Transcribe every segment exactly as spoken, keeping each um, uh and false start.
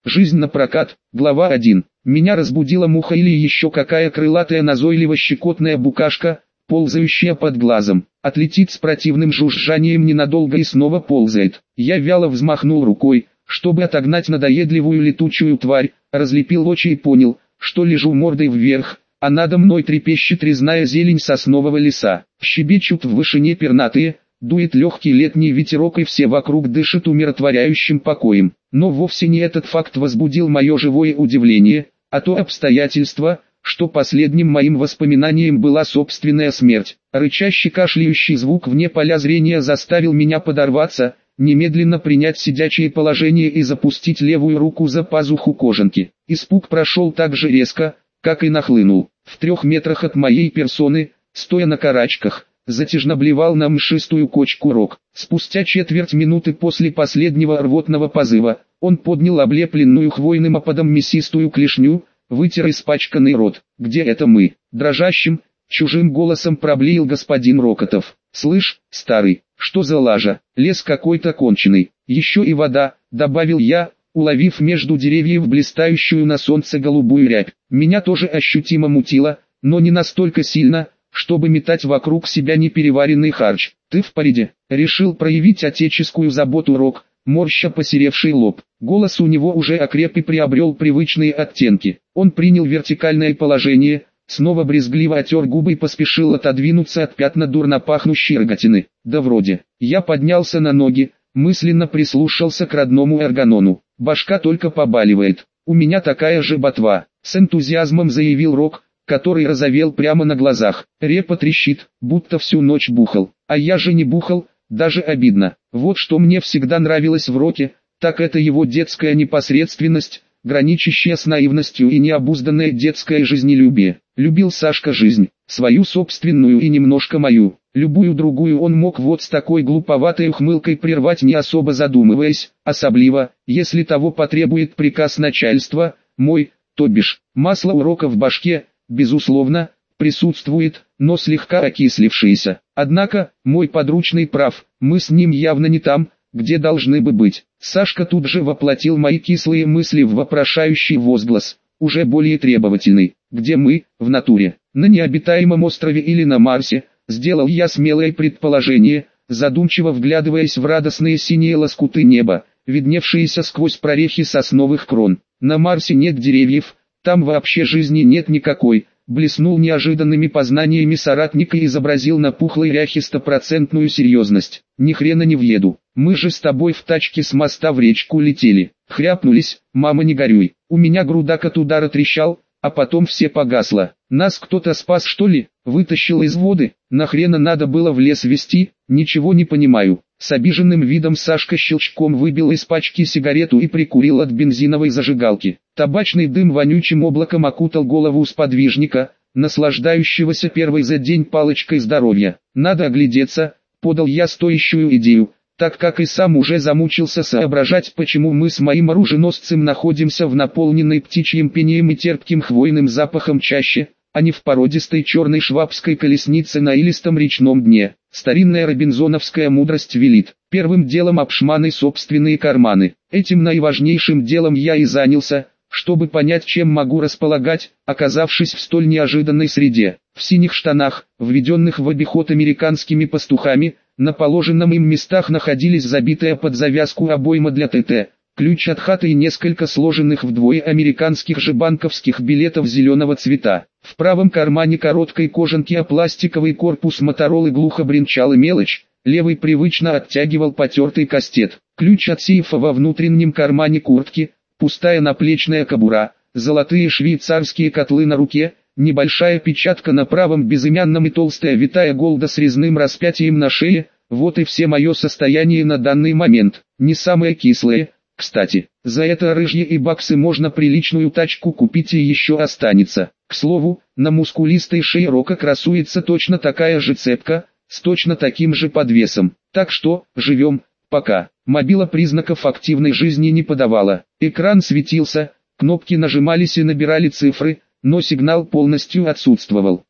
Жизнь напрокат. Глава один. Меня разбудила муха или еще какая крылатая назойливо-щекотная букашка, ползающая под глазом. Отлетит с противным жужжанием ненадолго и снова ползает. Я вяло взмахнул рукой, чтобы отогнать надоедливую летучую тварь, разлепил очи и понял, что лежу мордой вверх, а надо мной трепещет резная зелень соснового леса. Щебечут в вышине пернатые, дует легкий летний ветерок и все вокруг дышат умиротворяющим покоем. Но вовсе не этот факт возбудил мое живое удивление, а то обстоятельство, что последним моим воспоминанием была собственная смерть. Рычащий кашляющий звук вне поля зрения заставил меня подорваться, немедленно принять сидячее положение и запустить левую руку за пазуху кожанки. Испуг прошел так же резко, как и нахлынул. В трех метрах от моей персоны, стоя на карачках, затяжно блевал на мшистую кочку Рок. Спустя четверть минуты после последнего рвотного позыва, он поднял облепленную хвойным опадом мясистую клешню, вытер испачканный рот. «Где это мы?» — дрожащим, чужим голосом проблеял господин Рокотов. «Слышь, старый, что за лажа? Лес какой-то конченый. Еще и вода», — добавил я, уловив между деревьев блистающую на солнце голубую рябь. Меня тоже ощутимо мутило, но не настолько сильно, чтобы метать вокруг себя непереваренный харч. «Ты в порядке?» — решил проявить отеческую заботу Рок, морща посеревший лоб. Голос у него уже окреп и приобрел привычные оттенки. Он принял вертикальное положение, снова брезгливо отер губы и поспешил отодвинуться от пятна дурно пахнущей рогатины. «Да вроде». Я поднялся на ноги, мысленно прислушался к родному эргонону. Башка только побаливает. «У меня такая же ботва», — с энтузиазмом заявил Рок, который розовел прямо на глазах. «Репа трещит, будто всю ночь бухал. А я же не бухал, даже обидно. Вот что мне всегда нравилось в Роке, так это его детская непосредственность, граничащая с наивностью и необузданное детское жизнелюбие. Любил Сашка жизнь, свою собственную и немножко мою. Любую другую он мог вот с такой глуповатой ухмылкой прервать, не особо задумываясь, особливо, если того потребует приказ начальства, мой, то бишь, масло у Рока в башке, безусловно, присутствует, но слегка окислившееся. Однако, мой подручный прав, мы с ним явно не там, где должны бы быть. Сашка тут же воплотил мои кислые мысли в вопрошающий возглас, уже более требовательный. «Где мы, в натуре? На необитаемом острове или на Марсе?» Сделал я смелое предположение, задумчиво вглядываясь в радостные синие лоскуты неба, видневшиеся сквозь прорехи сосновых крон. «На Марсе нет деревьев, там вообще жизни нет никакой», блеснул неожиданными познаниями соратника и изобразил на пухлой ряхе стопроцентную серьезность. «Ни хрена не въеду, мы же с тобой в тачке с моста в речку летели, хряпнулись, мама не горюй». У меня грудак от удара трещал, а потом все погасло. «Нас кто-то спас, что ли? Вытащил из воды? Нахрена надо было в лес везти? Ничего не понимаю». С обиженным видом Сашка щелчком выбил из пачки сигарету и прикурил от бензиновой зажигалки. Табачный дым вонючим облаком окутал голову сподвижника, наслаждающегося первой за день палочкой здоровья. «Надо оглядеться», — подал я стоящую идею, так как и сам уже замучился соображать, почему мы с моим оруженосцем находимся в наполненной птичьим пением и терпким хвойным запахом чаще, а не в породистой черной швабской колеснице на илистом речном дне. Старинная робинзоновская мудрость велит: первым делом обшманы собственные карманы. Этим наиважнейшим делом я и занялся, чтобы понять, чем могу располагать, оказавшись в столь неожиданной среде. В синих штанах, введенных в обиход американскими пастухами, на положенном им местах находились забитая под завязку обойма для ТТ, ключ от хаты и несколько сложенных вдвое американских же банковских билетов зеленого цвета. В правом кармане короткой кожанки о пластиковый корпус Моторолы глухо бренчала мелочь, левый привычно оттягивал потертый кастет. Ключ от сейфа во внутреннем кармане куртки, пустая наплечная кобура, золотые швейцарские котлы на руке, небольшая печатка на правом безымянном и толстая витая голда с резным распятием на шее. Вот и все мое состояние на данный момент. Не самое кислое, кстати. За это рыжье и баксы можно приличную тачку купить и еще останется. К слову, на мускулистой шее Рока красуется точно такая же цепка, с точно таким же подвесом. Так что, живем, пока. Мобила признаков активной жизни не подавала. Экран светился, кнопки нажимались и набирали цифры, но сигнал полностью отсутствовал.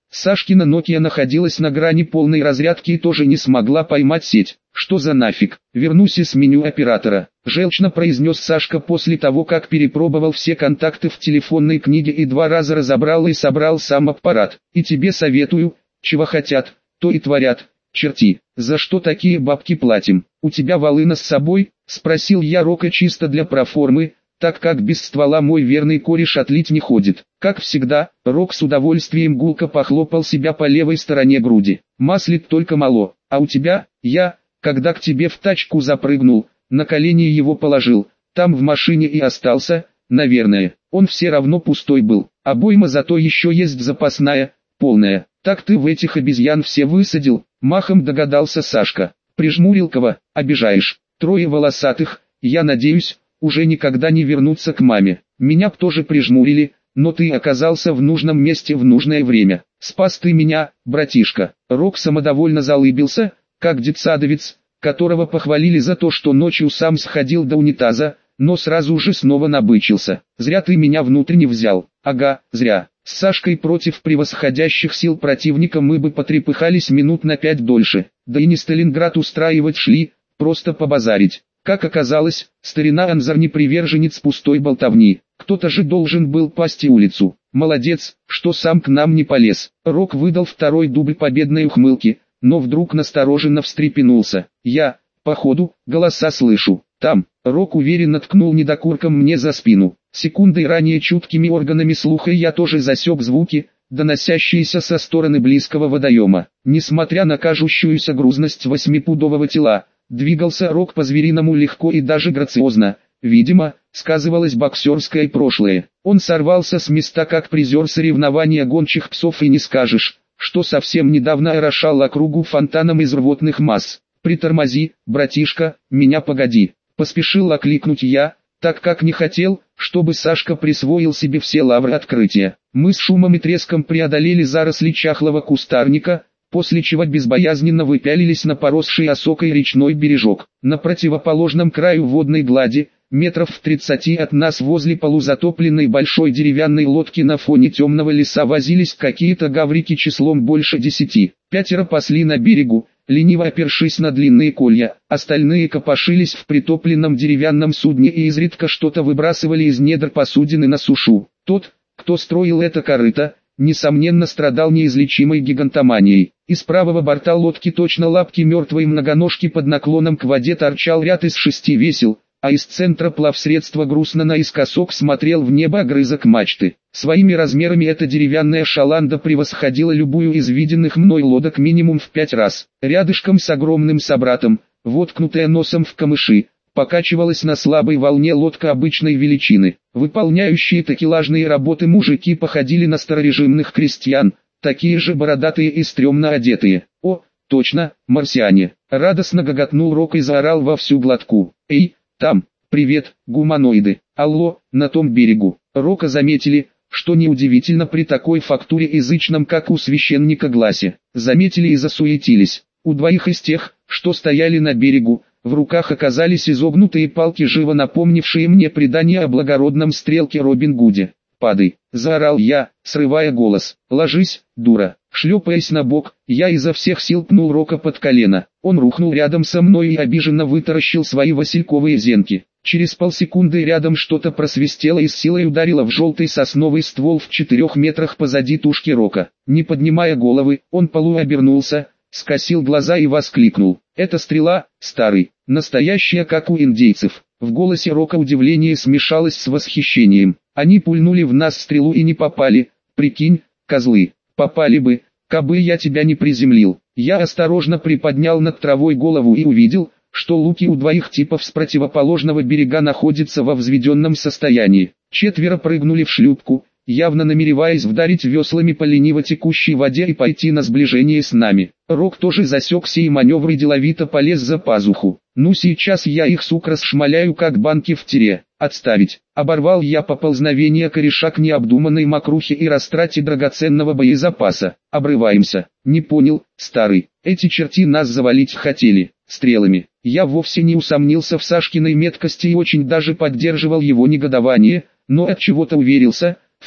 Сашкина Nokia находилась на грани полной разрядки и тоже не смогла поймать сеть. «Что за нафиг? Вернусь и сменю оператора», – желчно произнес Сашка после того, как перепробовал все контакты в телефонной книге и два раза разобрал и собрал сам аппарат. «И тебе советую, чего хотят, то и творят, черти. За что такие бабки платим? У тебя волына с собой?» – спросил я Рока чисто для проформы, так как без ствола мой верный кореш отлить не ходит. Как всегда, Рок с удовольствием гулко похлопал себя по левой стороне груди. «Маслит только мало, а у тебя?» «Я, когда к тебе в тачку запрыгнул, на колени его положил, там в машине и остался, наверное. Он все равно пустой был, обойма зато еще есть запасная, полная. Так ты в этих обезьян все высадил?» Махом догадался Сашка. «Прижмурил кого, обижаешь. Трое волосатых, я надеюсь, уже никогда не вернуться к маме. Меня б тоже прижмурили, но ты оказался в нужном месте в нужное время. Спас ты меня, братишка». Рок самодовольно залыбился, как детсадовец, которого похвалили за то, что ночью сам сходил до унитаза, но сразу же снова набычился. «Зря ты меня внутренне взял». «Ага, зря. С Сашкой против превосходящих сил противника мы бы потрепыхались минут на пять дольше. Да и не Сталинград устраивать шли, просто побазарить». Как оказалось, старина Анзар не приверженец пустой болтовни. Кто-то же должен был пасти улицу. «Молодец, что сам к нам не полез». Рок выдал второй дубль победной ухмылки, но вдруг настороженно встрепенулся. «Я, походу, голоса слышу. Там». Рок уверенно ткнул недокурком мне за спину. Секундой ранее чуткими органами слуха я тоже засек звуки, доносящиеся со стороны близкого водоема. Несмотря на кажущуюся грузность восьмипудового тела, двигался Рок по-звериному легко и даже грациозно. Видимо, сказывалось боксерское прошлое. Он сорвался с места как призер соревнования гончих псов, и не скажешь, что совсем недавно орошал округу фонтаном из рвотных масс. «Притормози, братишка, меня погоди», — поспешил окликнуть я, так как не хотел, чтобы Сашка присвоил себе все лавры открытия. Мы с шумом и треском преодолели заросли чахлого кустарника, после чего безбоязненно выпялились на поросший осокой речной бережок. На противоположном краю водной глади, метров в тридцати от нас возле полузатопленной большой деревянной лодки на фоне темного леса возились какие-то гаврики числом больше десяти. Пятеро пасли на берегу, лениво опершись на длинные колья, остальные копошились в притопленном деревянном судне и изредка что-то выбрасывали из недр посудины на сушу. Тот, кто строил это корыто, несомненно страдал неизлечимой гигантоманией. Из правого борта лодки точно лапки мертвой многоножки под наклоном к воде торчал ряд из шести весел, а из центра плавсредства грустно наискосок смотрел в небо огрызок мачты. Своими размерами эта деревянная шаланда превосходила любую из виденных мной лодок минимум в пять раз. Рядышком с огромным собратом, воткнутая носом в камыши, покачивалась на слабой волне лодка обычной величины. Выполняющие такелажные работы мужики походили на старорежимных крестьян, такие же бородатые и стрёмно одетые. «О, точно, марсиане!» — радостно гоготнул Рок и заорал во всю глотку. «Эй, там, привет, гуманоиды! Алло, на том берегу!» Рока заметили, что неудивительно при такой фактуре язычном, как у священника Гласе. Заметили и засуетились. У двоих из тех, что стояли на берегу, в руках оказались изогнутые палки, живо напомнившие мне предание о благородном стрелке Робин Гуде. «Падай!» — заорал я, срывая голос. «Ложись, дура!» Шлепаясь на бок, я изо всех сил пнул Рока под колено. Он рухнул рядом со мной и обиженно вытаращил свои васильковые зенки. Через полсекунды рядом что-то просвистело и с силой ударило в желтый сосновый ствол в четырех метрах позади тушки Рока. Не поднимая головы, он полуобернулся, скосил глаза и воскликнул: «Это стрела, старый, настоящая, как у индейцев». В голосе Рока удивление смешалось с восхищением. «Они пульнули в нас стрелу и не попали, прикинь, козлы, попали бы, кабы я тебя не приземлил». Я осторожно приподнял над травой голову и увидел, что луки у двоих типов с противоположного берега находятся во взведенном состоянии. Четверо прыгнули в шлюпку, явно намереваясь вдарить веслами по лениво текущей воде и пойти на сближение с нами. Рок тоже засек сей маневр и деловито полез за пазуху. «Ну сейчас я их, сук, расшмаляю, как банки в тире. Отставить!» Оборвал я поползновение кореша к необдуманной мокрухе и растрате драгоценного боезапаса. «Обрываемся». «Не понял, старый, эти черти нас завалить хотели, стрелами». Я вовсе не усомнился в Сашкиной меткости и очень даже поддерживал его негодование, но от чего-то уверился в том,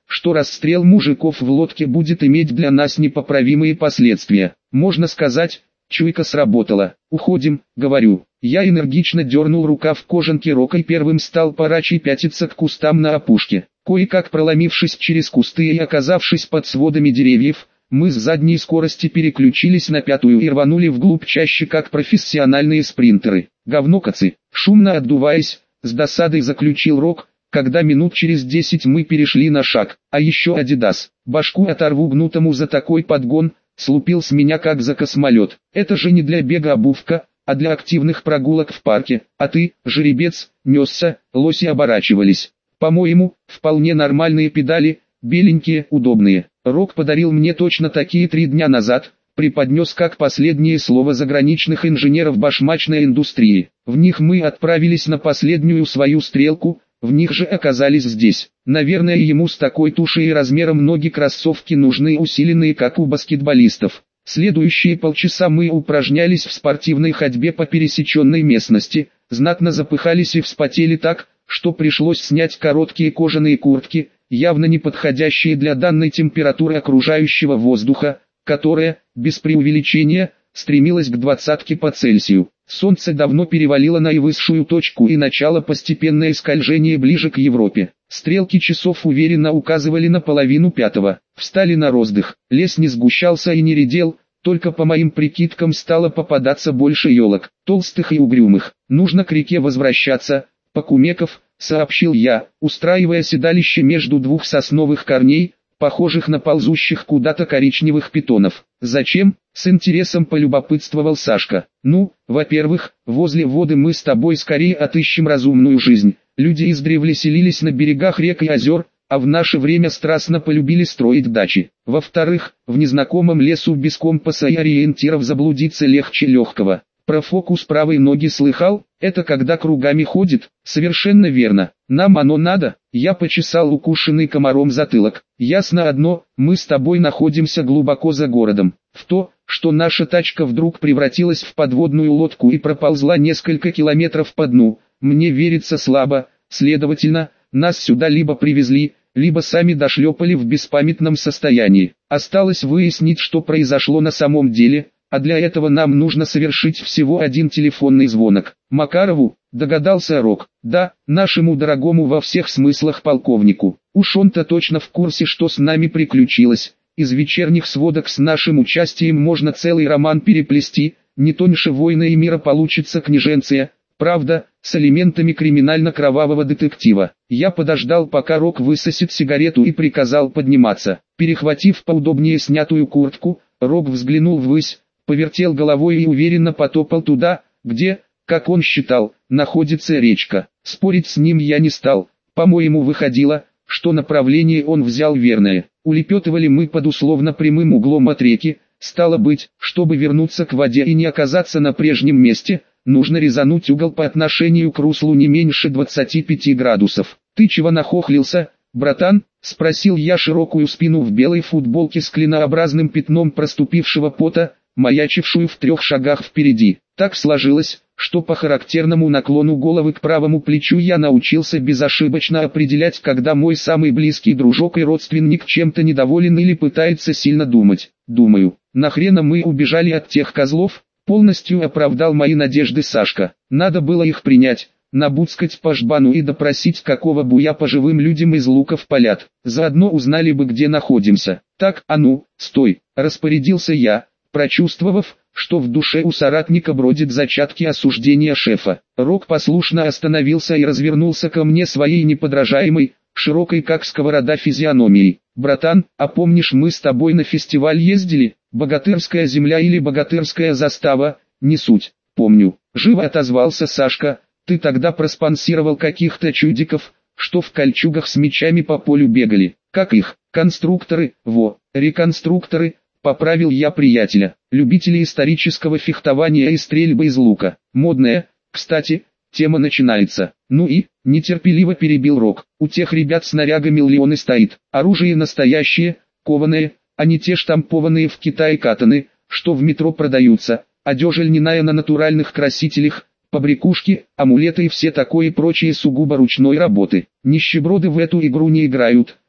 что расстрел мужиков в лодке будет иметь для нас непоправимые последствия. Можно сказать, чуйка сработала. «Уходим», — говорю. Я энергично дернул рукав кожанки Рока и первым стал порачий пятиться к кустам на опушке. Кое-как проломившись через кусты и оказавшись под сводами деревьев, мы с задней скорости переключились на пятую и рванули вглубь чаще как профессиональные спринтеры. «Говнокоцы!» Шумно отдуваясь, с досадой заключил Рок, когда минут через десять мы перешли на шаг. А еще Адидас. Башку оторву гнутому за такой подгон, слупил с меня как за космолет. Это же не для бега обувка, а для активных прогулок в парке. А ты, жеребец, несся, лоси оборачивались. По-моему, вполне нормальные педали, беленькие, удобные. Рок подарил мне точно такие три дня назад, преподнес как последнее слово заграничных инженеров башмачной индустрии. В них мы отправились на последнюю свою стрелку, в них же оказались здесь. Наверное, ему с такой тушей и размером ноги кроссовки нужны усиленные, как у баскетболистов. Следующие полчаса мы упражнялись в спортивной ходьбе по пересеченной местности, знатно запыхались и вспотели так, что пришлось снять короткие кожаные куртки, явно не подходящие для данной температуры окружающего воздуха, которая, без преувеличения, стремилась к двадцатке по Цельсию. Солнце давно перевалило наивысшую точку и начало постепенное скольжение ближе к Европе. Стрелки часов уверенно указывали на половину пятого. Встали на роздых. Лес не сгущался и не редел, только по моим прикидкам стало попадаться больше елок, толстых и угрюмых. Нужно к реке возвращаться, Покумеков, сообщил я, устраивая седалище между двух сосновых корней, похожих на ползущих куда-то коричневых питонов. «Зачем?» — с интересом полюбопытствовал Сашка. «Ну, во-первых, возле воды мы с тобой скорее отыщем разумную жизнь. Люди издревле селились на берегах рек и озер, а в наше время страстно полюбили строить дачи. Во-вторых, в незнакомом лесу без компаса и ориентиров заблудиться легче легкого. Про фокус правой ноги слыхал? Это когда кругами ходит?» «Совершенно верно. Нам оно надо?» Я почесал укушенный комаром затылок. «Ясно одно, мы с тобой находимся глубоко за городом. В то, что наша тачка вдруг превратилась в подводную лодку и проползла несколько километров по дну, мне верится слабо. Следовательно, нас сюда либо привезли, либо сами дошлепали в беспамятном состоянии. Осталось выяснить, что произошло на самом деле, а для этого нам нужно совершить всего один телефонный звонок». «Макарову?» — догадался Рок. «Да, нашему дорогому во всех смыслах полковнику. Уж он-то точно в курсе, что с нами приключилось. Из вечерних сводок с нашим участием можно целый роман переплести, не тоньше «Войны и мира» получится княженция, правда, с элементами криминально-кровавого детектива». Я подождал, пока Рок высосет сигарету, и приказал подниматься. Перехватив поудобнее снятую куртку, Рок взглянул ввысь, повертел головой и уверенно потопал туда, где, как он считал, находится речка. Спорить с ним я не стал. По-моему, выходило, что направление он взял верное. Улепетывали мы под условно прямым углом от реки. Стало быть, чтобы вернуться к воде и не оказаться на прежнем месте, нужно резануть угол по отношению к руслу не меньше двадцати пяти градусов. «Ты чего нахохлился, братан?» — спросил я широкую спину в белой футболке с клинообразным пятном проступившего пота, маячившую в трех шагах впереди. Так сложилось, что по характерному наклону головы к правому плечу я научился безошибочно определять, когда мой самый близкий дружок и родственник чем-то недоволен или пытается сильно думать. «Думаю, нахрена мы убежали от тех козлов?» — полностью оправдал мои надежды Сашка. «Надо было их принять, набуцкать по жбану и допросить, какого буя по живым людям из луков палят. Заодно узнали бы, где находимся». «Так, а ну, стой!» — распорядился я, прочувствовав, что в душе у соратника бродят зачатки осуждения шефа. Рок послушно остановился и развернулся ко мне своей неподражаемой, широкой как сковорода физиономией. «Братан, а помнишь, мы с тобой на фестиваль ездили? Богатырская земля или Богатырская застава, не суть, помню». Живо отозвался Сашка. «Ты тогда проспонсировал каких-то чудиков, что в кольчугах с мечами по полю бегали. Как их? Конструкторы, во, реконструкторы». Поправил я приятеля, любители исторического фехтования и стрельбы из лука. Модная, кстати, тема начинается. «Ну и?» — нетерпеливо перебил Рок. «У тех ребят снаряга миллионы стоит. Оружие настоящее, кованое, а не те штампованные в Китае катаны, что в метро продаются. Одежа льняная на натуральных красителях, побрякушки, амулеты и все такое прочее сугубо ручной работы. Нищеброды в эту игру не играют»,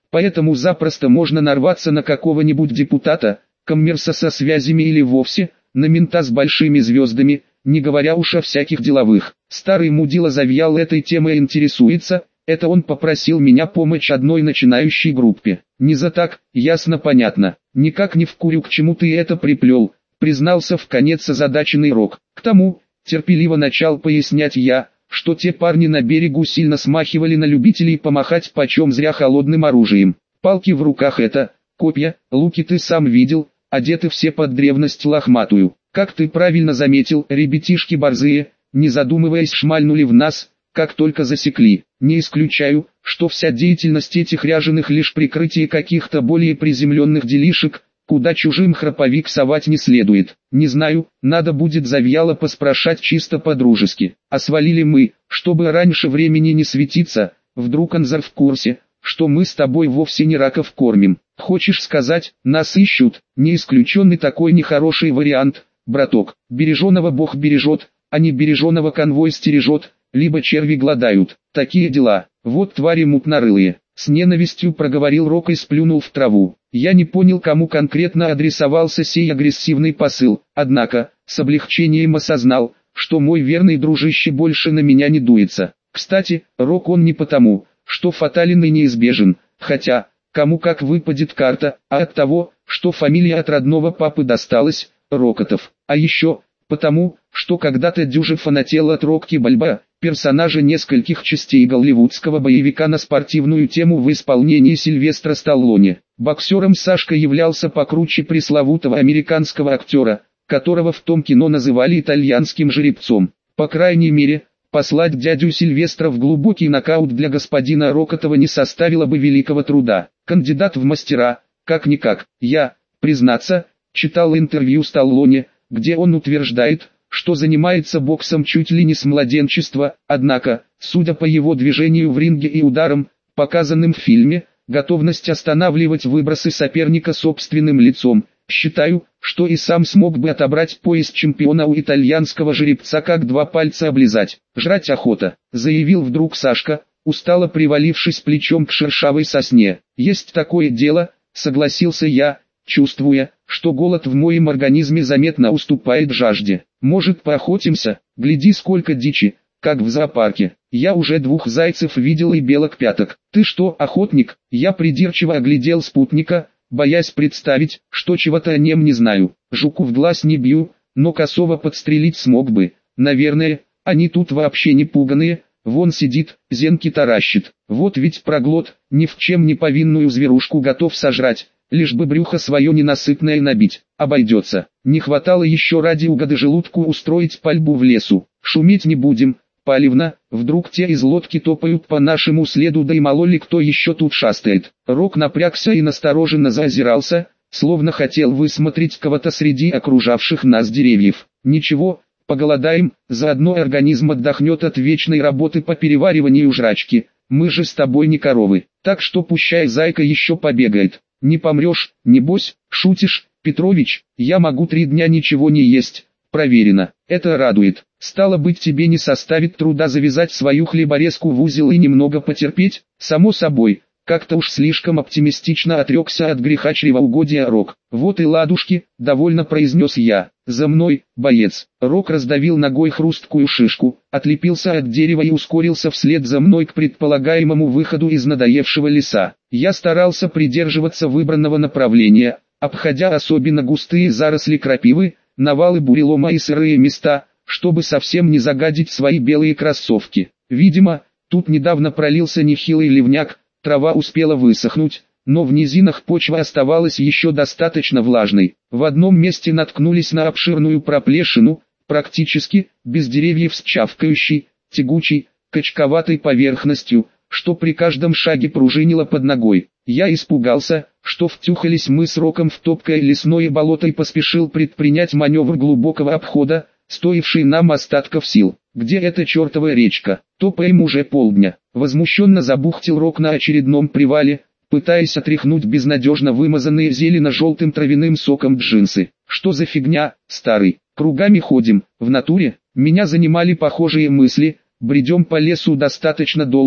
Поэтому запросто можно нарваться на какого-нибудь депутата, коммерса со связями или вовсе на мента с большими звездами, не говоря уж о всяких деловых. Старый мудила завьял этой темой интересуется, это он попросил меня помочь одной начинающей группе. Не за так, ясно понятно, никак не вкурю, к чему ты это приплел, признался вконец озадаченный Рок. К тому, терпеливо начал пояснять я, что те парни на берегу сильно смахивали на любителей помахать почем зря холодным оружием. Палки в руках это, копья, луки ты сам видел, одеты все под древность лохматую. Как ты правильно заметил, ребятишки борзые, не задумываясь шмальнули в нас, как только засекли. Не исключаю, что вся деятельность этих ряженых лишь прикрытие каких-то более приземленных делишек, куда чужим храповик совать не следует. Не знаю, надо будет завьяло поспрашать чисто по-дружески. А свалили мы, чтобы раньше времени не светиться, вдруг Анзар в курсе, что мы с тобой вовсе не раков кормим. Хочешь сказать, нас ищут? Не исключенный такой нехороший вариант, браток. Береженого Бог бережет, а не береженого конвой стережет, либо черви гладают. Такие дела. Вот твари мутнорылые. С ненавистью проговорил Рок и сплюнул в траву. Я не понял, кому конкретно адресовался сей агрессивный посыл, однако, с облегчением осознал, что мой верный дружище больше на меня не дуется. Кстати, Рок он не потому, что фатален и неизбежен, хотя, кому как выпадет карта, а от того, что фамилия от родного папы досталась, Рокотов. А еще, потому, что когда-то дюже фанател от Рокки Бальбоа, персонажа нескольких частей голливудского боевика на спортивную тему в исполнении Сильвестра Сталлоне. Боксером Сашка являлся покруче пресловутого американского актера, которого в том кино называли итальянским жеребцом. По крайней мере, послать дядю Сильвестра в глубокий нокаут для господина Рокотова не составило бы великого труда. Кандидат в мастера, как-никак. Я, признаться, читал интервью Сталлоне, где он утверждает, что занимается боксом чуть ли не с младенчества, однако, судя по его движению в ринге и ударам, показанным в фильме, готовность останавливать выбросы соперника собственным лицом, считаю, что и сам смог бы отобрать пояс чемпиона у итальянского жеребца как два пальца облизать. Жрать охота, заявил вдруг Сашка, устало привалившись плечом к шершавой сосне. Есть такое дело, согласился я, чувствуя, что голод в моем организме заметно уступает жажде. Может, поохотимся? Гляди, сколько дичи, как в зоопарке. Я уже двух зайцев видел и белок пяток. Ты что, охотник? Я придирчиво оглядел спутника, боясь представить, что чего-то о нем не знаю. Жуку в глаз не бью, но косого подстрелить смог бы. Наверное, они тут вообще не пуганые. Вон сидит, зенки таращит. Вот ведь проглот, ни в чем не повинную зверушку готов сожрать, лишь бы брюхо свое ненасытное набить. Обойдется. Не хватало еще ради угоды желудку устроить пальбу в лесу. Шуметь не будем, Палевна, вдруг те из лодки топают по нашему следу, да и мало ли кто еще тут шастает. Рок напрягся и настороженно заозирался, словно хотел высмотреть кого-то среди окружавших нас деревьев. Ничего, поголодаем, заодно организм отдохнет от вечной работы по перевариванию жрачки. Мы же с тобой не коровы, так что пущай зайка еще побегает. Не помрешь, небось, шутишь, Петрович, я могу три дня ничего не есть, проверено, это радует. Стало быть, тебе не составит труда завязать свою хлеборезку в узел и немного потерпеть, само собой, как-то уж слишком оптимистично отрекся от греха чревоугодия Рок. Вот и ладушки, довольно произнес я. За мной, боец. Рок раздавил ногой хрусткую шишку, отлепился от дерева и ускорился вслед за мной к предполагаемому выходу из надоевшего леса. Я старался придерживаться выбранного направления, обходя особенно густые заросли крапивы, навалы бурелома и сырые места, чтобы совсем не загадить свои белые кроссовки. Видимо, тут недавно пролился нехилый ливняк, трава успела высохнуть, но в низинах почва оставалась еще достаточно влажной. В одном месте наткнулись на обширную проплешину, практически, без деревьев с чавкающей, тягучей, качковатой поверхностью, что при каждом шаге пружинило под ногой. Я испугался, что втюхались мы с Роком в топкое лесное болото и поспешил предпринять маневр глубокого обхода, стоивший нам остатков сил. Где эта чертова речка? Топаем уже полдня. Возмущенно забухтел Рок на очередном привале, пытаясь отряхнуть безнадежно вымазанные зелено-желтым травяным соком джинсы. Что за фигня, старый? Кругами ходим, в натуре? Меня занимали похожие мысли, бредем по лесу достаточно долго,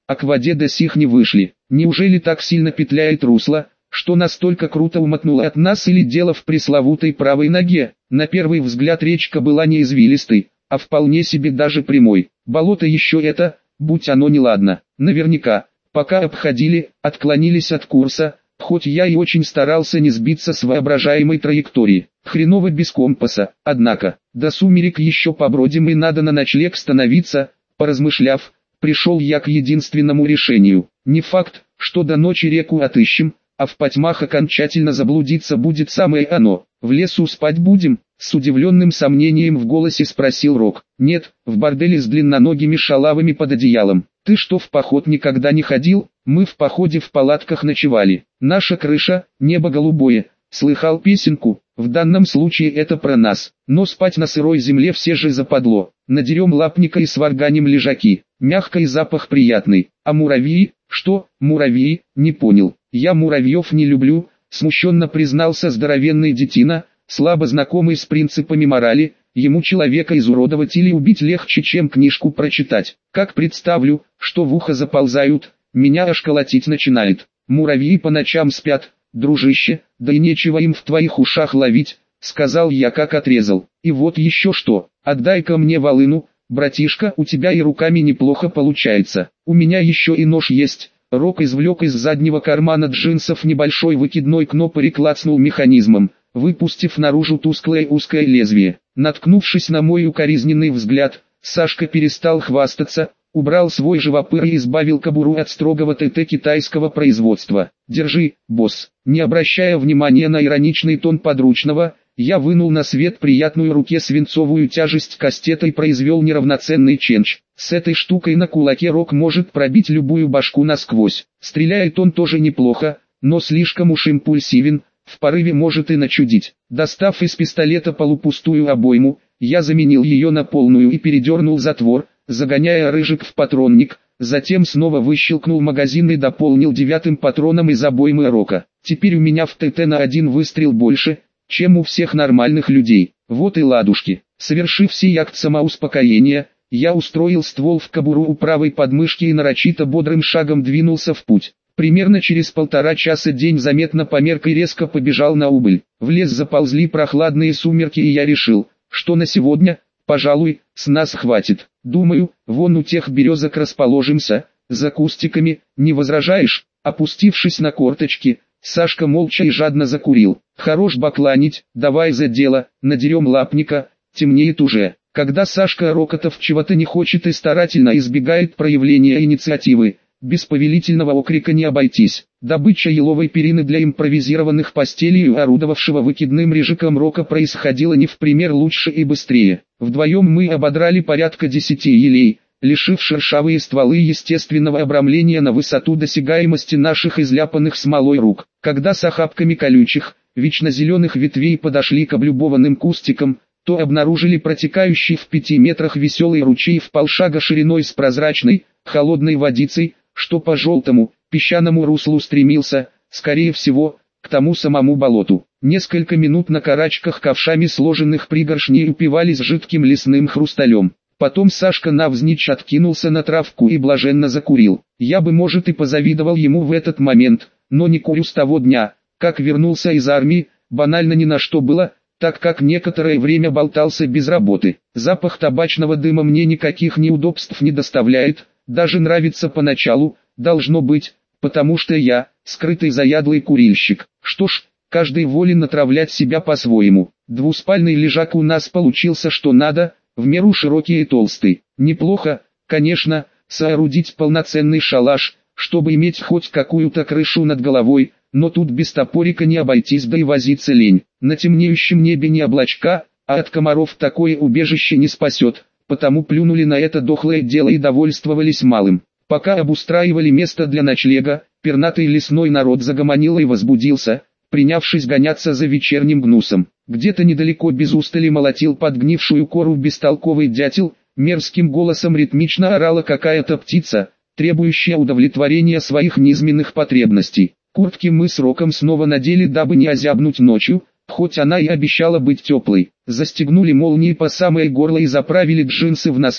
а к воде до сих не вышли. Неужели так сильно петляет русло, что настолько круто умотнуло от нас, или дело в пресловутой правой ноге? На первый взгляд речка была не извилистой, а вполне себе даже прямой. Болото еще это, будь оно неладно. Наверняка, пока обходили, отклонились от курса, хоть я и очень старался не сбиться с воображаемой траектории. Хреново без компаса, однако, до сумерек еще побродим и надо на ночлег становиться. Поразмышляв, пришел я к единственному решению. Не факт, что до ночи реку отыщем, а в потьмах окончательно заблудиться будет самое оно. В лесу спать будем? С удивленным сомнением в голосе спросил Рок. Нет, в борделе с длинноногими шалавами под одеялом. Ты что, в поход никогда не ходил? Мы в походе в палатках ночевали. Наша крыша, небо голубое. Слыхал песенку? В данном случае это про нас. Но спать на сырой земле все же западло. Надерем лапника и сварганим лежаки. Мягкий запах приятный. А муравьи? Что, муравьи? Не понял. Я муравьев не люблю, смущенно признался здоровенный детина, слабо знакомый с принципами морали. Ему человека изуродовать или убить легче, чем книжку прочитать. Как представлю, что в ухо заползают, меня аж колотить начинает. Муравьи по ночам спят, дружище, да и нечего им в твоих ушах ловить, сказал я, как отрезал. И вот еще что, отдай-ка мне волыну, братишка, у тебя и руками неплохо получается. У меня еще и нож есть. Рок извлек из заднего кармана джинсов небольшой выкидной кнопор и клацнул механизмом, выпустив наружу тусклое узкое лезвие. Наткнувшись на мой укоризненный взгляд, Сашка перестал хвастаться, убрал свой живопыр и избавил кобуру от строгого ТТ китайского производства. «Держи, босс». Не обращая внимания на ироничный тон подручного, я вынул на свет приятную руке свинцовую тяжесть кастета и произвел неравноценный ченч. С этой штукой на кулаке Рок может пробить любую башку насквозь. Стреляет он тоже неплохо, но слишком уж импульсивен, в порыве может и начудить. Достав из пистолета полупустую обойму, я заменил ее на полную и передернул затвор, загоняя рыжик в патронник, затем снова выщелкнул магазин и дополнил девятым патроном из обоймы Рока. Теперь у меня в ТТ на один выстрел больше, чем у всех нормальных людей. Вот и ладушки. Совершив сей акт самоуспокоения, я устроил ствол в кобуру у правой подмышки и нарочито бодрым шагом двинулся в путь. Примерно через полтора часа день заметно померк и резко побежал на убыль. В лес заползли прохладные сумерки, и я решил, что на сегодня, пожалуй, с нас хватит. Думаю, вон у тех березок расположимся, за кустиками, не возражаешь? Опустившись на корточки, Сашка молча и жадно закурил. Хорош бакланить, давай за дело, надерем лапника, темнеет уже. Когда Сашка Рокотов чего-то не хочет и старательно избегает проявления инициативы, без повелительного окрика не обойтись. Добыча еловой перины для импровизированных постелей у орудовавшего выкидным режиком Рока происходила не в пример лучше и быстрее. Вдвоем мы ободрали порядка десяти елей, лишив шершавые стволы естественного обрамления на высоту досягаемости наших изляпанных смолой рук. Когда с охапками колючих, вечно зеленых ветвей подошли к облюбованным кустикам, то обнаружили протекающий в пяти метрах веселый ручей в полшага шириной с прозрачной, холодной водицей, что по желтому, песчаному руслу стремился, скорее всего, к тому самому болоту. Несколько минут на карачках ковшами сложенных пригоршней упивались жидким лесным хрусталем. Потом Сашка навзничь откинулся на травку и блаженно закурил. Я бы, может, и позавидовал ему в этот момент, но не курю с того дня, как вернулся из армии, банально ни на что было, так как некоторое время болтался без работы. Запах табачного дыма мне никаких неудобств не доставляет, даже нравится поначалу, должно быть, потому что я, скрытый заядлый курильщик. Что ж, каждый волен отравлять себя по-своему. Двуспальный лежак у нас получился что надо, в меру широкий и толстый. Неплохо, конечно, соорудить полноценный шалаш, чтобы иметь хоть какую-то крышу над головой, но тут без топорика не обойтись, да и возиться лень. На темнеющем небе не облачка, а от комаров такое убежище не спасет, потому плюнули на это дохлое дело и довольствовались малым. Пока обустраивали место для ночлега, пернатый лесной народ загомонил и возбудился, принявшись гоняться за вечерним гнусом. Где-то недалеко без устали молотил подгнившую кору бестолковый дятел, мерзким голосом ритмично орала какая-то птица, требующая удовлетворения своих низменных потребностей. Куртки мы с Роком снова надели, дабы не озябнуть ночью, хоть она и обещала быть теплой. Застегнули молнии по самое горло и заправили джинсы в носки,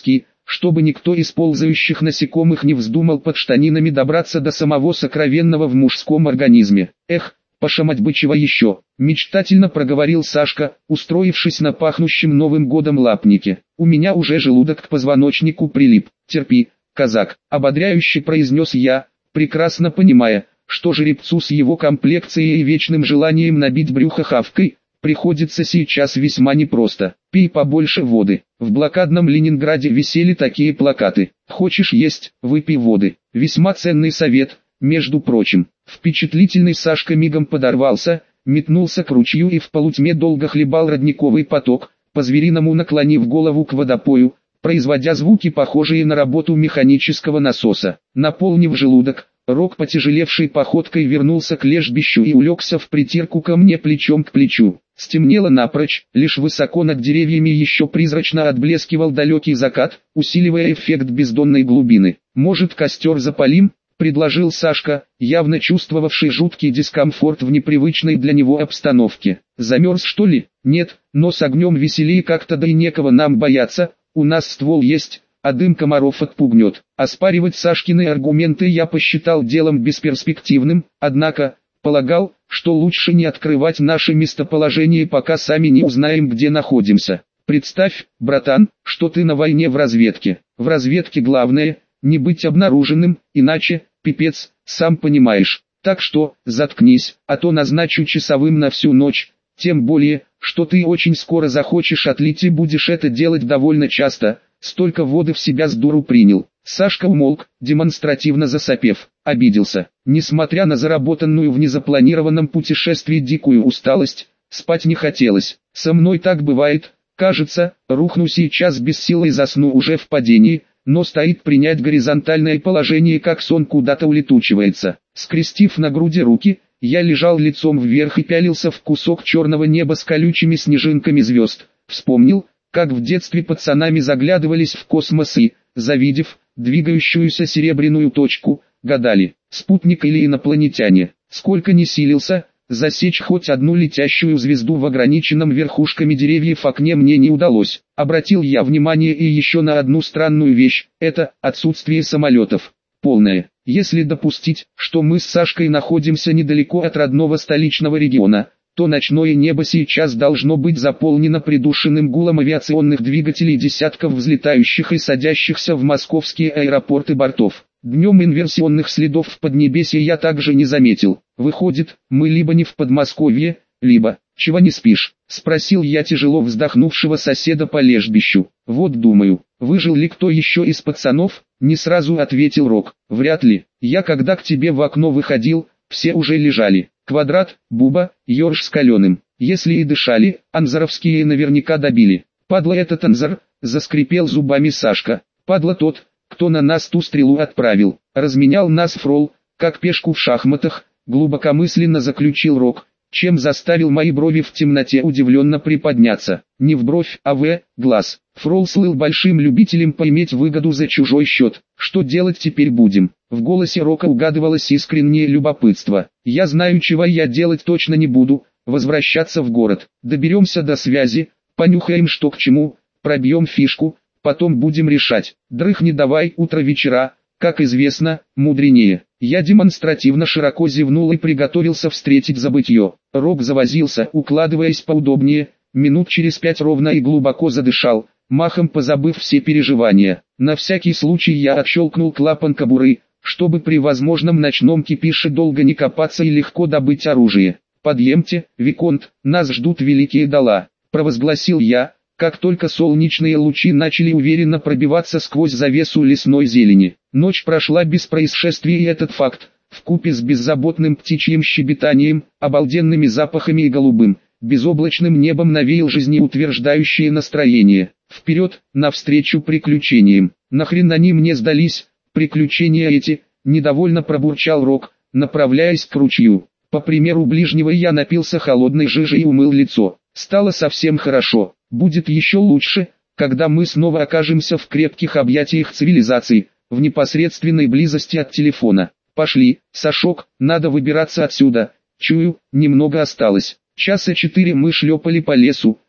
чтобы никто из ползающих насекомых не вздумал под штанинами добраться до самого сокровенного в мужском организме. Эх, пошамать бы чего еще, мечтательно проговорил Сашка, устроившись на пахнущем Новым годом лапнике. У меня уже желудок к позвоночнику прилип. Терпи, казак, ободряюще произнес я, прекрасно понимая, что жеребцу с его комплекцией и вечным желанием набить брюхо хавкой приходится сейчас весьма непросто. Пей побольше воды. В блокадном Ленинграде висели такие плакаты: «Хочешь есть, выпей воды». Весьма ценный совет, между прочим. Впечатлительный Сашка мигом подорвался, метнулся к ручью и в полутьме долго хлебал родниковый поток, по-звериному наклонив голову к водопою, производя звуки, похожие на работу механического насоса. Наполнив желудок, Рок потяжелевшей походкой вернулся к лежбищу и улегся в притирку ко мне плечом к плечу. Стемнело напрочь, лишь высоко над деревьями еще призрачно отблескивал далекий закат, усиливая эффект бездонной глубины. «Может, костер запалим?» — предложил Сашка, явно чувствовавший жуткий дискомфорт в непривычной для него обстановке. «Замерз, что ли?» «Нет, но с огнем веселее как-то, да и некого нам бояться, у нас ствол есть, а дым комаров отпугнет». Оспаривать Сашкины аргументы я посчитал делом бесперспективным, однако полагал, что лучше не открывать наше местоположение, пока сами не узнаем, где находимся. «Представь, братан, что ты на войне в разведке. В разведке главное — не быть обнаруженным, иначе, пипец, сам понимаешь. Так что, заткнись, а то назначу часовым на всю ночь, тем более, что ты очень скоро захочешь отлить и будешь это делать довольно часто, столько воды в себя с дуру принял». Сашка умолк, демонстративно засопев, обиделся. Несмотря на заработанную в незапланированном путешествии дикую усталость, спать не хотелось. Со мной так бывает, кажется, рухну сейчас без силы и засну уже в падении, но стоит принять горизонтальное положение, как сон куда-то улетучивается. Скрестив на груди руки, я лежал лицом вверх и пялился в кусок черного неба с колючими снежинками звезд. Вспомнил, как в детстве пацанами заглядывались в космос и, завидев двигающуюся серебряную точку, гадали, спутник или инопланетяне. Сколько ни силился, засечь хоть одну летящую звезду в ограниченном верхушками деревьев окне мне не удалось. Обратил я внимание и еще на одну странную вещь, это отсутствие самолетов. Полное. Если допустить, что мы с Сашкой находимся недалеко от родного столичного региона, то ночное небо сейчас должно быть заполнено придушенным гулом авиационных двигателей десятков взлетающих и садящихся в московские аэропорты бортов. Днем инверсионных следов в Поднебесье я также не заметил. Выходит, мы либо не в Подмосковье, либо... «Чего не спишь?» — спросил я тяжело вздохнувшего соседа по лежбищу. «Вот думаю, выжил ли кто еще из пацанов?» — не сразу ответил Рок. «Вряд ли. Я когда к тебе в окно выходил, все уже лежали. Квадрат, Буба, Ёрш с Каленым. Если и дышали, анзаровские наверняка добили». «Падла этот Анзар», — заскрипел зубами Сашка. «Падла тот, кто на нас ту стрелу отправил. Разменял нас фрол, как пешку в шахматах», — глубокомысленно заключил Рок, чем заставил мои брови в темноте удивленно приподняться. Не в бровь, а в глаз. Фрол слыл большим любителем поиметь выгоду за чужой счет. «Что делать теперь будем?» В голосе Рока угадывалось искреннее любопытство. «Я знаю, чего я делать точно не буду. Возвращаться в город. Доберемся до связи, понюхаем что к чему, пробьем фишку, потом будем решать. Дрыхни давай, утро вечера, как известно, мудренее». Я демонстративно широко зевнул и приготовился встретить забытье. Рок завозился, укладываясь поудобнее, минут через пять ровно и глубоко задышал, махом позабыв все переживания. На всякий случай я отщелкнул клапан кобуры, чтобы при возможном ночном кипише долго не копаться и легко добыть оружие. «Подъемте, Виконт, нас ждут великие дела», — провозгласил я, как только солнечные лучи начали уверенно пробиваться сквозь завесу лесной зелени. Ночь прошла без происшествий, и этот факт, вкупе с беззаботным птичьим щебетанием, обалденными запахами и голубым, безоблачным небом навеял жизнеутверждающее настроение. Вперед, навстречу приключениям. «Нахрен они мне сдались, приключения эти?» — недовольно пробурчал Рок, направляясь к ручью. По примеру ближнего я напился холодной жижи и умыл лицо. Стало совсем хорошо. Будет еще лучше, когда мы снова окажемся в крепких объятиях цивилизации, в непосредственной близости от телефона. «Пошли, Сашок, надо выбираться отсюда. Чую, немного осталось». Часа четыре мы шлепали по лесу,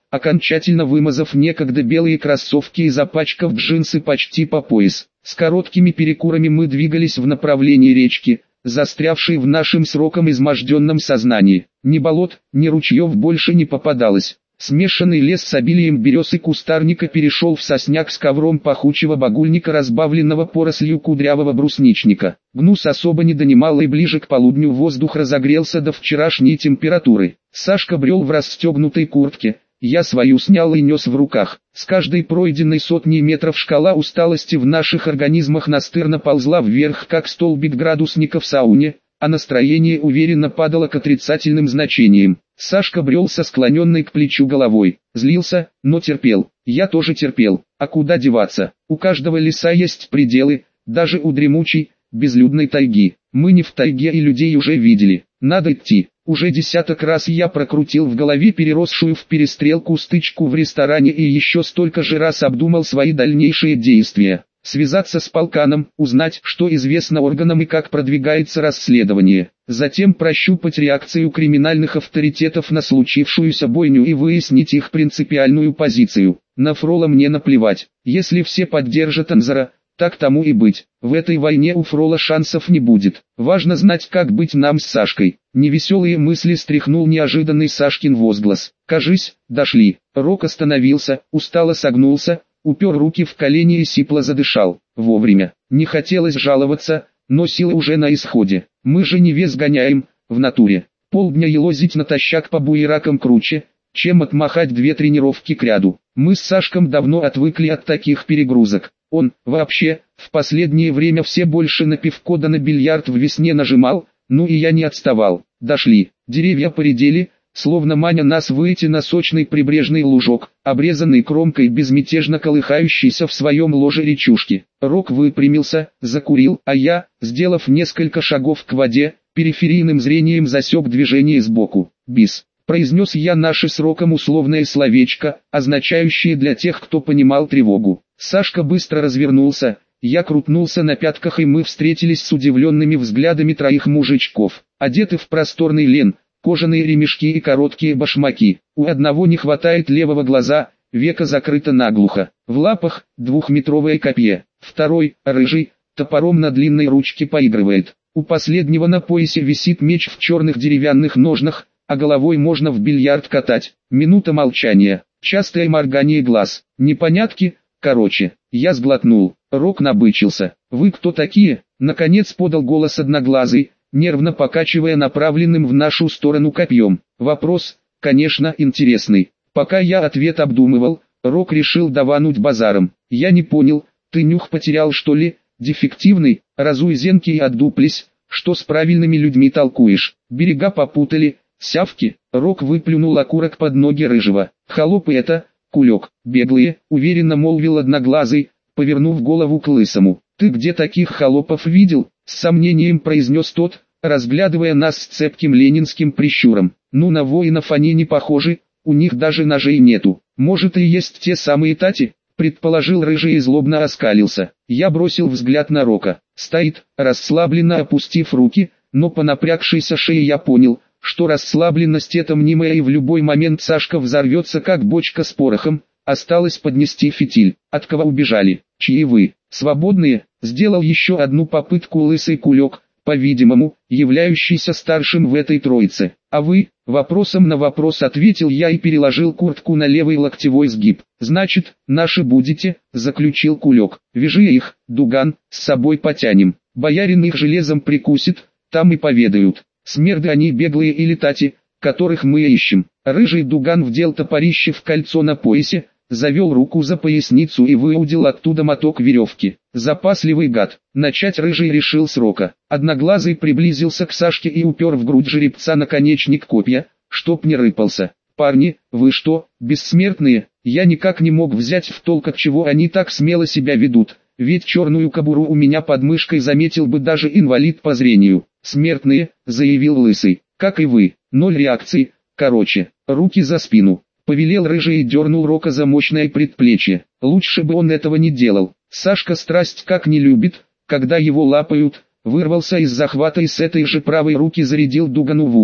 окончательно вымазав некогда белые кроссовки и запачкав джинсы почти по пояс. С короткими перекурами мы двигались в направлении речки, застрявшей в нашем сроком изможденном сознании. Ни болот, ни ручьев больше не попадалось. Смешанный лес с обилием берез и кустарника перешел в сосняк с ковром пахучего багульника, разбавленного порослью кудрявого брусничника. Гнус особо не донимал, и ближе к полудню воздух разогрелся до вчерашней температуры. Сашка брел в расстегнутой куртке, я свою снял и нес в руках. С каждой пройденной сотней метров шкала усталости в наших организмах настырно ползла вверх, как столбик градусника в сауне, а настроение уверенно падало к отрицательным значениям. Сашка брел со склоненной к плечу головой, злился, но терпел. Я тоже терпел, а куда деваться? У каждого леса есть пределы, даже у дремучей, безлюдной тайги. Мы не в тайге и людей уже видели, надо идти. Уже десяток раз я прокрутил в голове переросшую в перестрелку стычку в ресторане и еще столько же раз обдумал свои дальнейшие действия. Связаться с полканом, узнать, что известно органам и как продвигается расследование. Затем прощупать реакцию криминальных авторитетов на случившуюся бойню и выяснить их принципиальную позицию. На Фрола мне наплевать. Если все поддержат Анзора, так тому и быть. В этой войне у Фрола шансов не будет. Важно знать, как быть нам с Сашкой. Невеселые мысли стряхнул неожиданный Сашкин возглас. «Кажись, дошли». Рок остановился, устало согнулся, упер руки в колени и сипло задышал. Вовремя. Не хотелось жаловаться, но силы уже на исходе. Мы же не вес гоняем, в натуре. Полдня елозить натощак по буеракам круче, чем отмахать две тренировки кряду. Мы с Сашком давно отвыкли от таких перегрузок. Он, вообще, в последнее время все больше на пивко да на бильярд в весне нажимал, ну и я не отставал. Дошли. Деревья поредели, словно маня нас выйти на сочный прибрежный лужок, обрезанный кромкой безмятежно колыхающийся в своем ложе речушки. Рок выпрямился, закурил, а я, сделав несколько шагов к воде, периферийным зрением засек движение сбоку. «Бис», произнес я наше с Роком условное словечко, означающее для тех, кто понимал тревогу. Сашка быстро развернулся, я крутнулся на пятках, и мы встретились с удивленными взглядами троих мужичков, одеты в просторный лен, кожаные ремешки и короткие башмаки. У одного не хватает левого глаза, веко закрыто наглухо. В лапах двухметровое копье. Второй, рыжий, топором на длинной ручке поигрывает. У последнего на поясе висит меч в черных деревянных ножнах, а головой можно в бильярд катать. Минута молчания, частое моргание глаз, непонятки. Короче, я сглотнул. Рок набычился. «Вы кто такие?» Наконец подал голос одноглазый, нервно покачивая направленным в нашу сторону копьем. Вопрос, конечно, интересный. Пока я ответ обдумывал, Рок решил давануть базаром. Я не понял, ты нюх потерял, что ли? Дефективный? Разуй зенки и отдуплись. Что с правильными людьми толкуешь? Берега попутали, сявки. Рок выплюнул окурок под ноги рыжего. Холопы это, кулек, беглые, уверенно молвил одноглазый, повернув голову к лысому. Ты где таких холопов видел? С сомнением произнес тот, разглядывая нас с цепким ленинским прищуром. Ну, на воинов они не похожи, у них даже ножей нету. Может и есть те самые тати? Предположил рыжий и злобно оскалился. Я бросил взгляд на Рока. Стоит, расслабленно опустив руки, но по напрягшейся шее я понял, что расслабленность эта мнимая, и в любой момент Сашка взорвется как бочка с порохом. Осталось поднести фитиль. От кого убежали? Чьи вы? Свободные? Сделал еще одну попытку лысый кулек, по-видимому, являющийся старшим в этой троице. А вы? Вопросом на вопрос ответил я и переложил куртку на левый локтевой сгиб. Значит, наши будете, заключил кулек. Вяжи их, Дуган, с собой потянем. Боярин их железом прикусит, там и поведают. Смерды они беглые или тати, которых мы ищем. Рыжий Дуган вдел топорище в кольцо на поясе, завел руку за поясницу и выудил оттуда моток веревки. Запасливый гад. Начать рыжий решил с Рока. Одноглазый приблизился к Сашке и упер в грудь жеребца наконечник копья, чтоб не рыпался. «Парни, вы что, бессмертные?» Я никак не мог взять в толк, отчего они так смело себя ведут, ведь черную кобуру у меня под мышкой заметил бы даже инвалид по зрению. «Смертные», заявил лысый, — «как и вы». Ноль реакции. Короче, руки за спину. Повелел рыжий и дернул Рока за мощное предплечье. Лучше бы он этого не делал. Сашка страсть как не любит, когда его лапают, вырвался из захвата и с этой же правой руки зарядил Дугану в ухо.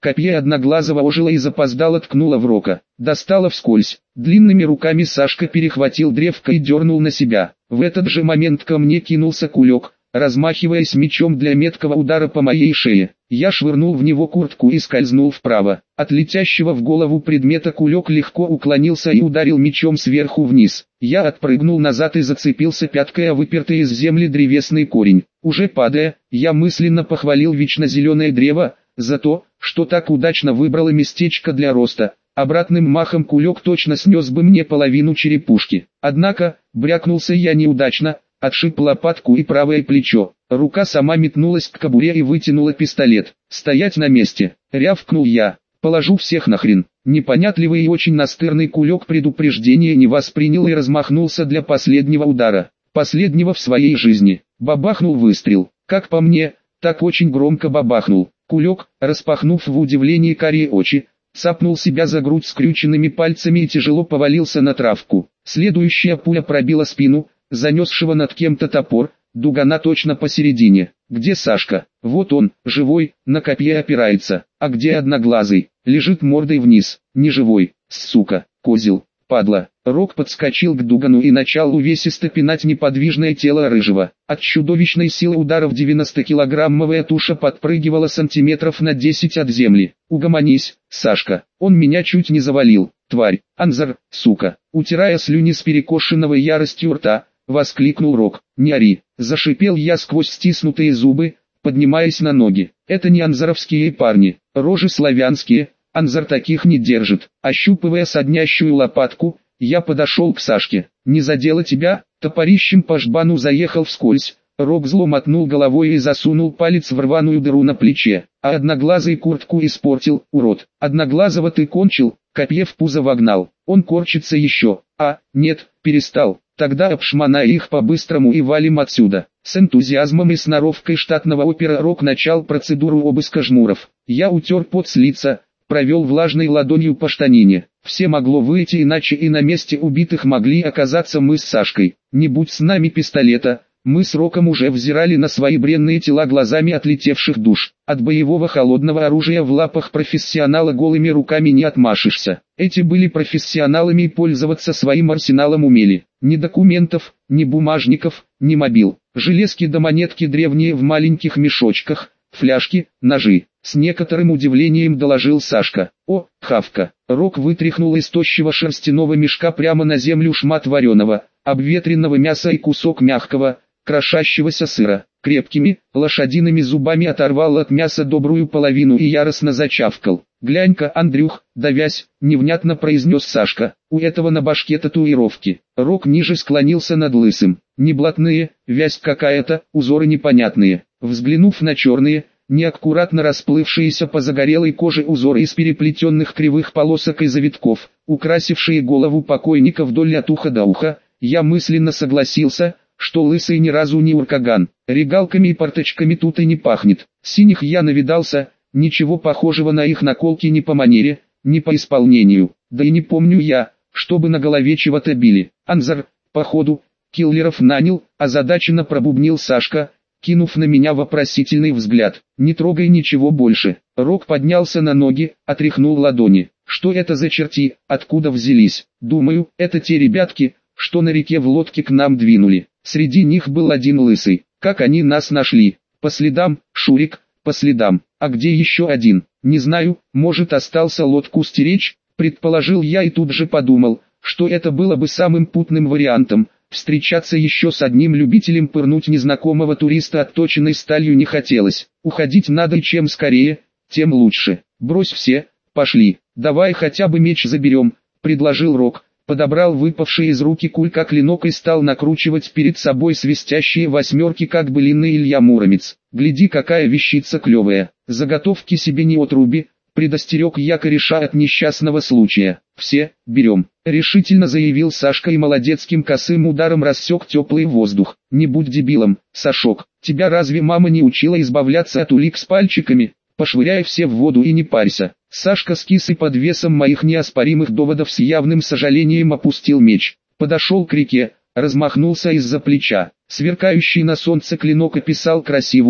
Копье Одноглазого ожило и запоздало ткнуло в Рока. Достало вскользь. Длинными руками Сашка перехватил древко и дернул на себя. В этот же момент ко мне кинулся Кулек, размахиваясь мечом для меткого удара по моей шее. Я швырнул в него куртку и скользнул вправо. От летящего в голову предмета Кулек легко уклонился и ударил мечом сверху вниз. Я отпрыгнул назад и зацепился пяткой о выпертый из земли древесный корень. Уже падая, я мысленно похвалил вечно зеленое древо за то, что так удачно выбрало местечко для роста. Обратным махом Кулек точно снес бы мне половину черепушки. Однако, брякнулся я неудачно, отшиб лопатку и правое плечо. Рука сама метнулась к кобуре и вытянула пистолет. «Стоять на месте!» — рявкнул я. «Положу всех нахрен!» Непонятливый и очень настырный Кулек предупреждение не воспринял и размахнулся для последнего удара. Последнего в своей жизни. Бабахнул выстрел. Как по мне, так очень громко бабахнул. Кулек, распахнув в удивлении карие очи, цапнул себя за грудь скрюченными пальцами и тяжело повалился на травку. Следующая пуля пробила спину, занесшего над кем-то топор, дугана точно посередине. Где Сашка? Вот он, живой, на копье опирается. А где Одноглазый? Лежит мордой вниз. Не живой, сука, козел, падла. Рок подскочил к дугану и начал увесисто пинать неподвижное тело рыжего. От чудовищной силы ударов девяностокилограммовая туша подпрыгивала сантиметров на десять от земли. «Угомонись, Сашка, он меня чуть не завалил, тварь, Анзар, сука!» Утирая слюни с перекошенного яростью рта, воскликнул Рок. «Не ори!» — зашипел я сквозь стиснутые зубы, поднимаясь на ноги. «Это не анзаровские парни, рожи славянские, Анзар таких не держит». Ощупывая соднящую лопатку, я подошел к Сашке. «Не задело тебя?» Топорищем по жбану заехал вскользь. Рок зло мотнул головой и засунул палец в рваную дыру на плече. «А Одноглазый куртку испортил, урод!» «Одноглазого ты кончил?» Копье в пузо вогнал. «Он корчится еще». «А, нет, перестал. Тогда обшмонай их по-быстрому и валим отсюда». С энтузиазмом и сноровкой штатного опера Рок начал процедуру обыска жмуров. Я утер пот с лица, провел влажной ладонью по штанине. Все могло выйти иначе, и на месте убитых могли оказаться мы с Сашкой. Не будь с нами пистолета, мы с Роком уже взирали на свои бренные тела глазами отлетевших душ. От боевого холодного оружия в лапах профессионала голыми руками не отмашешься. Эти были профессионалами и пользоваться своим арсеналом умели. Ни документов, ни бумажников, ни мобил. Железки да монетки древние в маленьких мешочках, фляжки, ножи. С некоторым удивлением доложил Сашка. «О, хавка!» Рок вытряхнул из тощего шерстяного мешка прямо на землю шмат вареного, обветренного мяса и кусок мягкого, крошащегося сыра. Крепкими, лошадиными зубами оторвал от мяса добрую половину и яростно зачавкал. «Глянь-ка, Андрюх!» — давясь, невнятно произнес Сашка. «У этого на башке татуировки». Рок ниже склонился над лысым. «Не блатные, вязь какая-то, узоры непонятные». Взглянув на черные, неаккуратно расплывшиеся по загорелой коже узоры из переплетенных кривых полосок и завитков, украсившие голову покойника вдоль от уха до уха, я мысленно согласился, что лысый ни разу не уркаган. Регалками и порточками тут и не пахнет. Синих я навидался, ничего похожего на их наколки ни по манере, ни по исполнению. Да и не помню я, чтобы на голове чего-то били. Анзар, походу, киллеров нанял, озадаченно пробубнил Сашка, кинув на меня вопросительный взгляд. «Не трогай ничего больше». Рок поднялся на ноги, отряхнул ладони. «Что это за черти, откуда взялись?» «Думаю, это те ребятки, что на реке в лодке к нам двинули. Среди них был один лысый. Как они нас нашли?» «По следам, Шурик, по следам. А где еще один?» «Не знаю, может остался лодку стеречь?» Предположил я и тут же подумал, что это было бы самым путным вариантом. Встречаться еще с одним любителем пырнуть незнакомого туриста отточенной сталью не хотелось. Уходить надо, и чем скорее, тем лучше. «Брось все, пошли. Давай хотя бы меч заберем», — предложил Рок. Подобрал выпавший из руки куль как клинок и стал накручивать перед собой свистящие восьмерки, как былинный Илья Муромец. «Гляди, какая вещица клевая. Заготовки себе не отруби», — предостерег я кореша от несчастного случая. «Все, берем», — решительно заявил Сашка и молодецким косым ударом рассек теплый воздух. «Не будь дебилом, Сашок, тебя разве мама не учила избавляться от улик с пальчиками? Пошвыряй все в воду и не парься». Сашка с кисой под весом моих неоспоримых доводов с явным сожалением опустил меч. Подошел к реке, размахнулся из-за плеча. Сверкающий на солнце клинок описал красивую,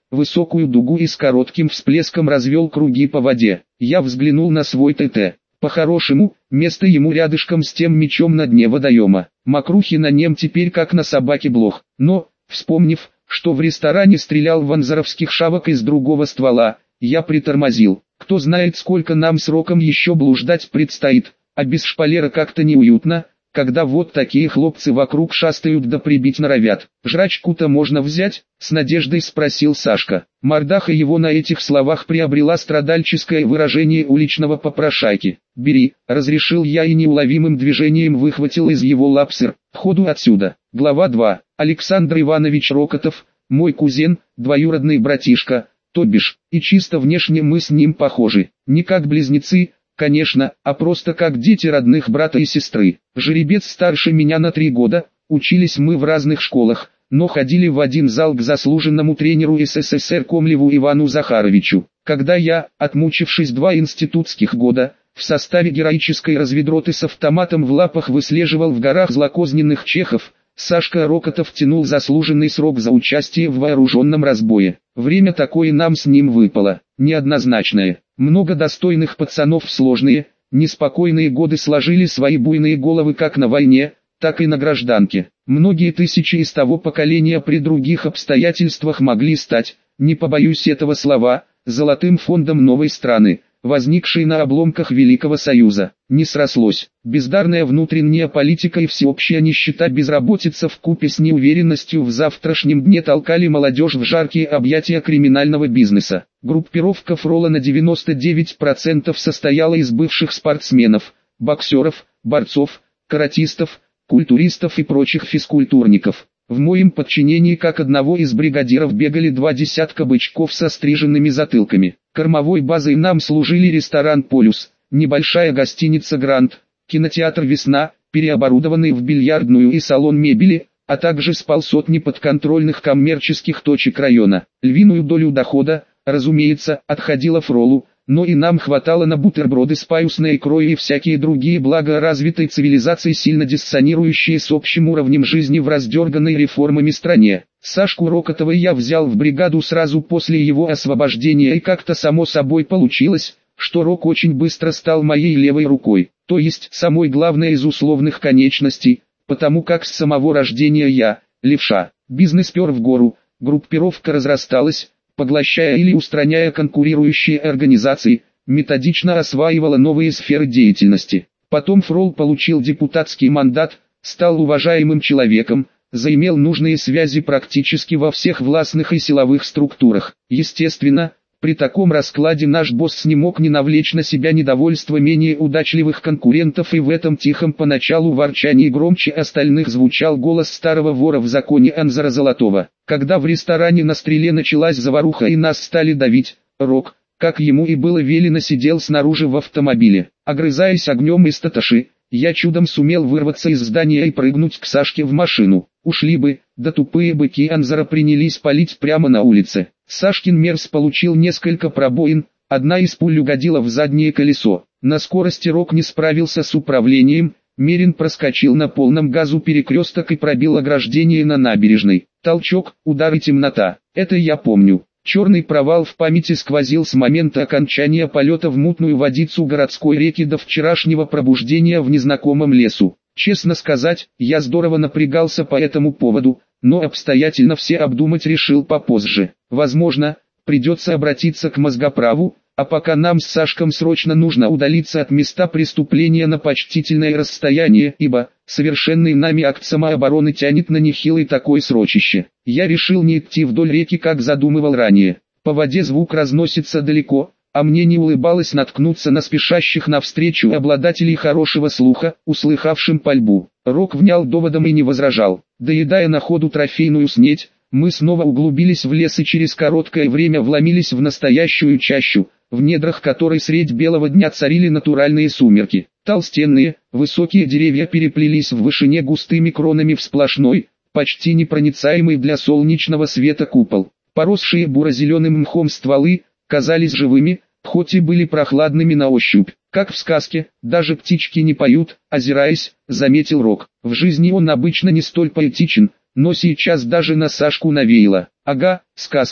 высокую дугу и с коротким всплеском развел круги по воде. Я взглянул на свой ТТ. По-хорошему, место ему рядышком с тем мечом на дне водоема. Мокрухи на нем теперь как на собаке блох. Но, вспомнив, что в ресторане стрелял ванзаровских шавок из другого ствола, я притормозил. Кто знает, сколько нам сроком еще блуждать предстоит, а без шпалера как-то неуютно, когда вот такие хлопцы вокруг шастают да прибить норовят. «Жрачку-то можно взять?» — с надеждой спросил Сашка. Мордаха его на этих словах приобрела страдальческое выражение уличного попрошайки. «Бери», — разрешил я и неуловимым движением выхватил из его лап сыр. «Ходу отсюда». Глава два. Александр Иванович Рокотов, мой кузен, двоюродный братишка, то бишь, и чисто внешне мы с ним похожи. Не как близнецы, конечно, а просто как дети родных брата и сестры. Жеребец старше меня на три года, учились мы в разных школах, но ходили в один зал к заслуженному тренеру СССР Комлеву Ивану Захаровичу. Когда я, отмучившись два институтских года, в составе героической разведроты с автоматом в лапах выслеживал в горах злокозненных чехов, Сашка Рокотов тянул заслуженный срок за участие в вооруженном разбое. Время такое нам с ним выпало, неоднозначное. Много достойных пацанов в сложные, неспокойные годы сложили свои буйные головы как на войне, так и на гражданке. Многие тысячи из того поколения при других обстоятельствах могли стать, не побоюсь этого слова, золотым фондом новой страны, возникшей на обломках Великого Союза. Не срослось. Бездарная внутренняя политика и всеобщая нищета, безработица вкупе с неуверенностью в завтрашнем дне толкали молодежь в жаркие объятия криминального бизнеса. Группировка Фрола на девяносто девять процентов состояла из бывших спортсменов, боксеров, борцов, каратистов, культуристов и прочих физкультурников. В моем подчинении как одного из бригадиров бегали два десятка бычков со стриженными затылками. Кормовой базой нам служили ресторан «Полюс», небольшая гостиница «Гранд», кинотеатр «Весна», переоборудованный в бильярдную и салон мебели, а также с полсотни подконтрольных коммерческих точек района. Львиную долю дохода, разумеется, отходила Фролу, но и нам хватало на бутерброды с паюсной икрой и всякие другие блага развитой цивилизации, сильно диссонирующие с общим уровнем жизни в раздерганной реформами стране. Сашку Рокотова я взял в бригаду сразу после его освобождения, и как-то само собой получилось, что Рок очень быстро стал моей левой рукой, то есть самой главной из условных конечностей, потому как с самого рождения я, левша. Бизнес пер в гору, группировка разрасталась, поглощая или устраняя конкурирующие организации, методично осваивала новые сферы деятельности. Потом Фрол получил депутатский мандат, стал уважаемым человеком, заимел нужные связи практически во всех властных и силовых структурах. Естественно, при таком раскладе наш босс не мог не навлечь на себя недовольство менее удачливых конкурентов, и в этом тихом поначалу ворчании громче остальных звучал голос старого вора в законе Анзара Золотого. Когда в ресторане на Стреле началась заваруха и нас стали давить, Рок, как ему и было велено, сидел снаружи в автомобиле. Огрызаясь огнем из таташи, я чудом сумел вырваться из здания и прыгнуть к Сашке в машину. Ушли бы, да тупые быки Анзара принялись палить прямо на улице. Сашкин Мерс получил несколько пробоин, одна из пуль угодила в заднее колесо. На скорости Рок не справился с управлением, Мерин проскочил на полном газу перекресток и пробил ограждение на набережной. Толчок, удар и темнота. Это я помню. Черный провал в памяти сквозил с момента окончания полета в мутную водицу городской реки до вчерашнего пробуждения в незнакомом лесу. Честно сказать, я здорово напрягался по этому поводу, но обстоятельно все обдумать решил попозже. Возможно, придется обратиться к мозгоправу, а пока нам с Сашком срочно нужно удалиться от места преступления на почтительное расстояние, ибо совершенный нами акт самообороны тянет на нехилый такой срочище. Я решил не идти вдоль реки, как задумывал ранее. По воде звук разносится далеко, а мне не улыбалось наткнуться на спешащих навстречу обладателей хорошего слуха, услыхавшим пальбу. Рок внял доводом и не возражал. Доедая на ходу трофейную снеть, мы снова углубились в лес и через короткое время вломились в настоящую чащу, в недрах которой средь белого дня царили натуральные сумерки. Толстенные, высокие деревья переплелись в вышине густыми кронами в сплошной, почти непроницаемый для солнечного света купол. Поросшие буро-зеленым мхом стволы казались живыми, хоть и были прохладными на ощупь. Как в сказке, даже птички не поют, озираясь, заметил Рок. В жизни он обычно не столь поэтичен, но сейчас даже на Сашку навеяло. Ага, сказка,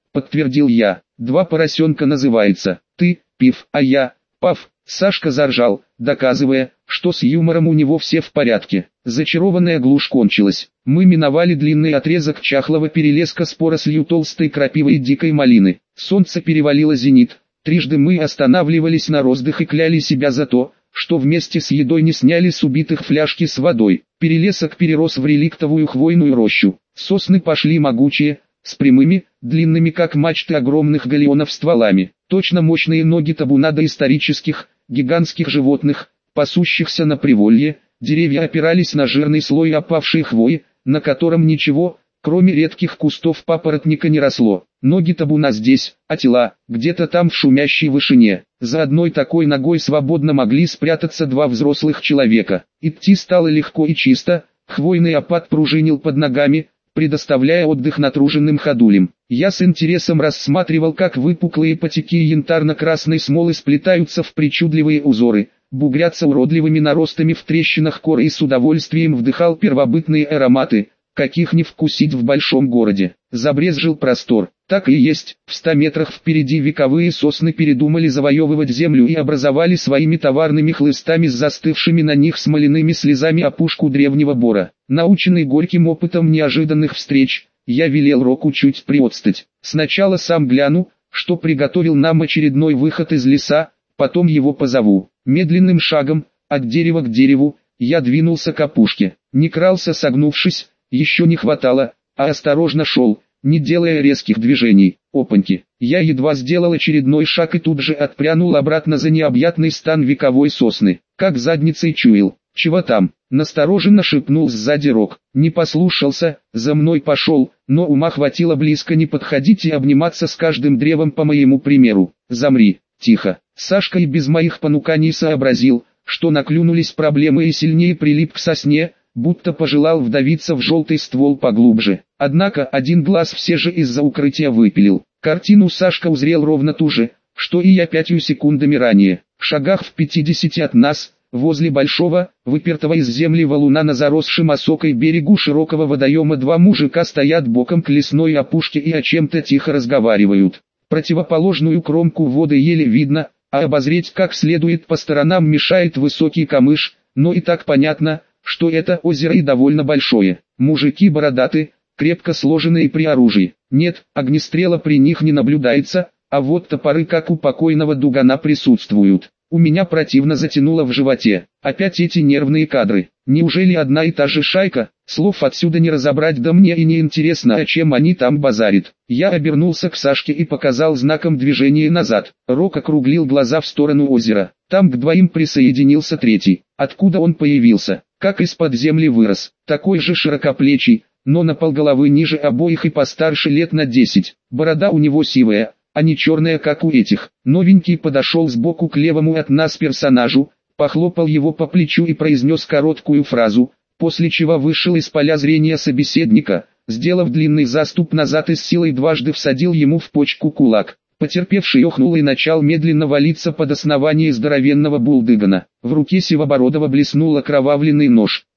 подтвердил я. Два поросенка называется. Ты, Пив, а я, Пав. Сашка заржал, доказывая, что с юмором у него все в порядке. Зачарованная глушь кончилась. Мы миновали длинный отрезок чахлого перелеска с порослью толстой крапивы и дикой малины. Солнце перевалило зенит. Трижды мы останавливались на роздых и кляли себя за то, что вместе с едой не сняли с убитых фляжки с водой. Перелесок перерос в реликтовую хвойную рощу. Сосны пошли могучие, с прямыми, длинными как мачты огромных галеонов стволами. Точно мощные ноги табуна доисторических, гигантских животных, пасущихся на приволье. Деревья опирались на жирный слой опавшей хвои, на котором ничего, кроме редких кустов папоротника, не росло. Ноги табуна здесь, а тела, где-то там в шумящей вышине. За одной такой ногой свободно могли спрятаться два взрослых человека. Идти стало легко и чисто, хвойный опад пружинил под ногами, предоставляя отдых натруженным ходулям. Я с интересом рассматривал, как выпуклые потеки янтарно-красной смолы сплетаются в причудливые узоры, бугрятся уродливыми наростами в трещинах кор, и с удовольствием вдыхал первобытные ароматы, каких не вкусить в большом городе. Забрезжил простор. Так и есть, в ста метрах впереди вековые сосны передумали завоевывать землю и образовали своими товарными хлыстами с застывшими на них смоляными слезами опушку древнего бора. Наученный горьким опытом неожиданных встреч, я велел Року чуть приотстать. Сначала сам гляну, что приготовил нам очередной выход из леса, потом его позову. Медленным шагом, от дерева к дереву, я двинулся к опушке. Не крался согнувшись, еще не хватало, а осторожно шел, не делая резких движений. Опаньки, я едва сделал очередной шаг и тут же отпрянул обратно за необъятный стан вековой сосны. Как задницей чуял. Чего там? Настороженно шепнул сзади Рок. Не послушался, за мной пошел, но ума хватило близко не подходить и обниматься с каждым древом по моему примеру. Замри, тихо. Сашка и без моих понуканий сообразил, что наклюнулись проблемы, и сильнее прилип к сосне, будто пожелал вдавиться в желтый ствол поглубже. Однако один глаз все же из-за укрытия выпилил. Картину Сашка узрел ровно ту же, что и я пятью секундами ранее. В шагах в пятидесяти от нас, возле большого, выпертого из земли валуна на заросшем осокой берегу широкого водоема, два мужика стоят боком к лесной опушке и о чем-то тихо разговаривают. Противоположную кромку воды еле видно, а обозреть как следует по сторонам мешает высокий камыш, но и так понятно, что это озеро и довольно большое. Мужики бородаты, крепко сложенные при оружии. Нет, огнестрела при них не наблюдается, а вот топоры, как у покойного Дугана, присутствуют. У меня противно затянуло в животе. Опять эти нервные кадры. Неужели одна и та же шайка? Слов отсюда не разобрать, да мне и не интересно, о чем они там базарят. Я обернулся к Сашке и показал знаком движения назад. Рок округлил глаза в сторону озера. Там к двоим присоединился третий. Откуда он появился? Как из-под земли вырос. Такой же широкоплечий, но на полголовы ниже обоих и постарше лет на десять. Борода у него сивая, а не черная, как у этих. Новенький подошел сбоку к левому от нас персонажу, похлопал его по плечу и произнес короткую фразу, после чего вышел из поля зрения собеседника, сделав длинный заступ назад и с силой дважды всадил ему в почку кулак. Потерпевший охнул и начал медленно валиться под основание здоровенного булдыгана. В руке Сивобородова блеснул окровавленный нож.